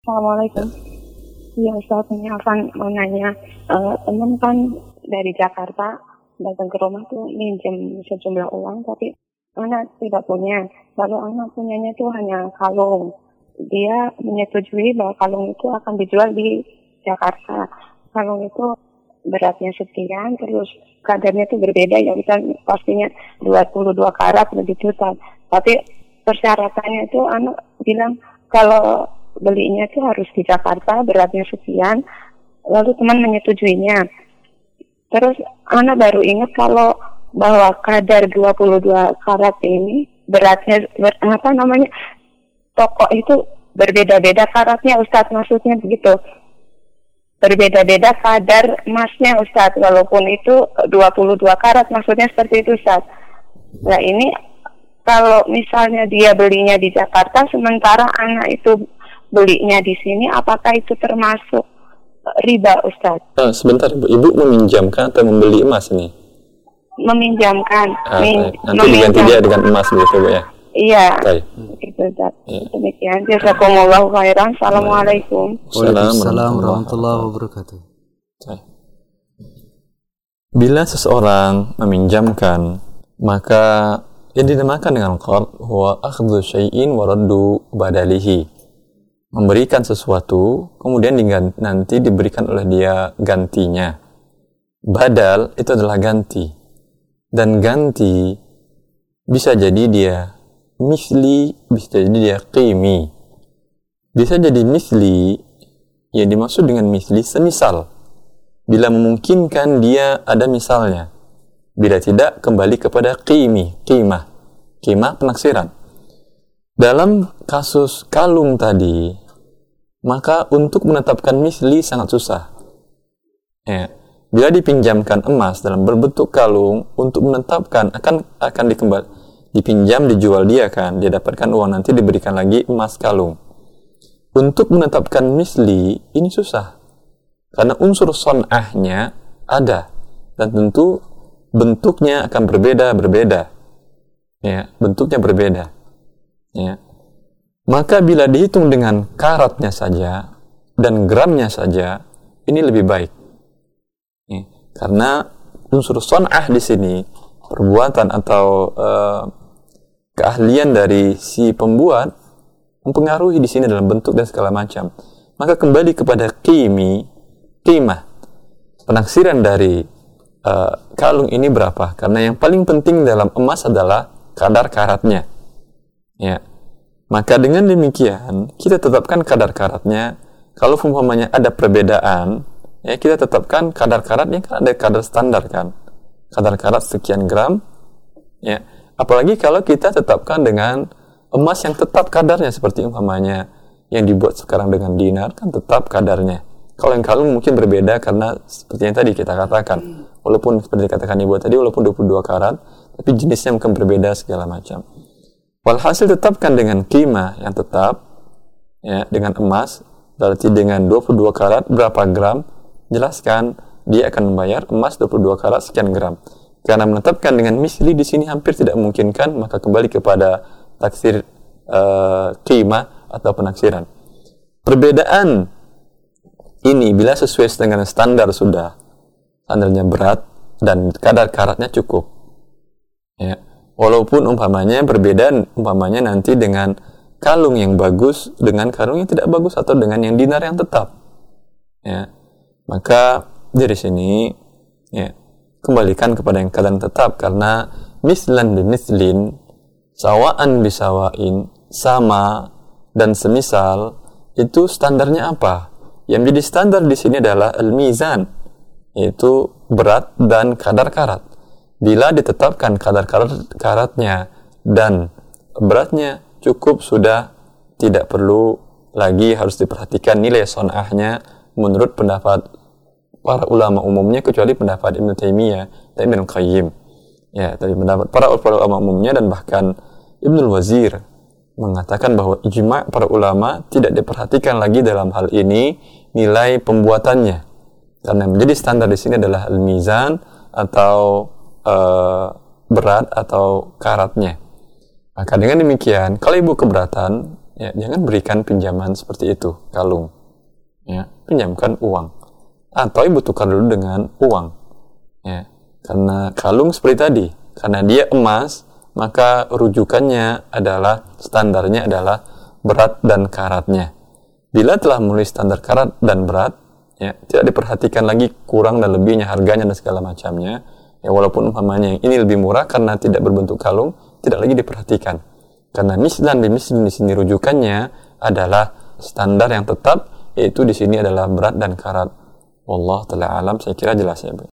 Assalamualaikum. Iya Ustaz, ini Afan mau nanya, teman kan dari Jakarta datang ke rumah tuh minjem sejumlah uang, tapi anak tidak punya. Lalu anak punyanya tuh hanya kalung. Dia menyetujui bahwa kalung itu akan dijual di Jakarta. Kalung itu beratnya sekian, terus kadarnya itu berbeda, ya bisa pastinya 22 karat begitu. Tapi persyaratannya itu anak bilang kalau belinya itu harus di Jakarta, beratnya sekian, lalu teman menyetujuinya. Terus anak baru ingat kalau bahwa kadar 22 karat ini beratnya toko itu berbeda-beda karatnya Ustadz, maksudnya begitu. Berbeda-beda kadar emasnya Ustadz, walaupun itu 22 karat, maksudnya seperti itu Ustadz. Nah ini kalau misalnya dia belinya di Jakarta sementara anak itu belinya di sini, apakah itu termasuk riba, Ustaz? Sebentar, Ibu meminjamkan atau membeli emas ini? Meminjamkan. Nanti diganti dia dengan emas begitu, Bu ya? Iya. Itu Ustaz. Ya. Demikian. Jazakumullahu khairan. Assalamualaikum. Waalaikumsalam warahmatullahi wabarakatuh. Bila seseorang meminjamkan, maka yang dinamakan dengan qard huwa akhdhu syai'in wa raddu badalihi. Memberikan sesuatu, kemudian nanti diberikan oleh dia gantinya. Badal itu adalah ganti. Dan ganti bisa jadi dia misli, bisa jadi dia qimi. Bisa jadi misli, yang dimaksud dengan misli semisal. Bila memungkinkan dia ada misalnya. Bila tidak, kembali kepada qimi, qimah. Qimah penaksiran. Dalam kasus kalung tadi, maka untuk menetapkan misli sangat susah. Ya. Bila dipinjamkan emas dalam berbentuk kalung, untuk menetapkan akan dipinjam, dijual dia kan, dia dapatkan uang, nanti diberikan lagi emas kalung. Untuk menetapkan misli ini susah, karena unsur son'ahnya ada, dan tentu bentuknya akan berbeda. Ya, bentuknya berbeda. Ya. Maka bila dihitung dengan karatnya saja dan gramnya saja, ini lebih baik. Ya. Karena unsur son'ah di sini, perbuatan atau keahlian dari si pembuat mempengaruhi di sini dalam bentuk dan segala macam. Maka kembali kepada qimah. Penaksiran dari kalung ini berapa? Karena yang paling penting dalam emas adalah kadar karatnya. Ya. Maka dengan demikian, kita tetapkan kadar karatnya. Kalau umpamanya ada perbedaan, ya kita tetapkan kadar karatnya, kan ada kadar standar kan. Kadar karat sekian gram. Ya. Apalagi kalau kita tetapkan dengan emas yang tetap kadarnya, seperti umpamanya yang dibuat sekarang dengan dinar, kan tetap kadarnya. Kalau yang kalung mungkin berbeda karena seperti yang tadi kita katakan. Walaupun seperti dikatakan Ibu tadi, walaupun 22 karat, tapi jenisnya mungkin berbeda segala macam. Walhasil tetapkan dengan qimah yang tetap, ya, dengan emas, berarti dengan 22 karat berapa gram, jelaskan dia akan membayar emas 22 karat sekian gram. Karena menetapkan dengan misli di sini hampir tidak memungkinkan, maka kembali kepada taksir qimah atau penaksiran. Perbedaan ini bila sesuai dengan standar sudah, standarnya berat dan kadar karatnya cukup. Ya. Walaupun umpamanya berbeda, umpamanya nanti dengan kalung yang bagus dengan kalung yang tidak bagus, atau dengan yang dinar yang tetap. Ya. Maka dari sini, ya, kembalikan kepada yang keadaan tetap, karena mislan bimislin, sawaan bisawain, sama dan semisal, itu standarnya apa? Yang menjadi standar di sini adalah al-mizan, yaitu berat dan kadar karat. Bila ditetapkan kadar karatnya dan beratnya cukup, sudah tidak perlu lagi harus diperhatikan nilai son'ahnya menurut pendapat para ulama umumnya, kecuali pendapat Ibnu Taimiyah dan Ibnu Qayyim. Ya, tadi pendapat para ulama umumnya, dan bahkan Ibnu Wazir mengatakan bahwa ijma' para ulama tidak diperhatikan lagi dalam hal ini nilai pembuatannya, karena menjadi standar di sini adalah al-mizan atau berat atau karatnya. Maka dengan demikian, kalau Ibu keberatan, Ya, jangan berikan pinjaman seperti itu, kalung. Ya, pinjamkan uang. Atau ibu tukar dulu dengan uang. Ya, karena kalung seperti tadi, karena dia emas, maka rujukannya adalah, standarnya adalah berat dan karatnya. Bila telah memenuhi standar karat dan berat, ya, tidak diperhatikan lagi kurang dan lebihnya, harganya dan segala macamnya. Ya, walaupun umpamanya yang ini lebih murah karena tidak berbentuk kalung, tidak lagi diperhatikan. Karena mislan bimislan di sini rujukannya adalah standar yang tetap, yaitu di sini adalah berat dan karat. Wallahu ta'ala alam, saya kira jelas ya, Bu.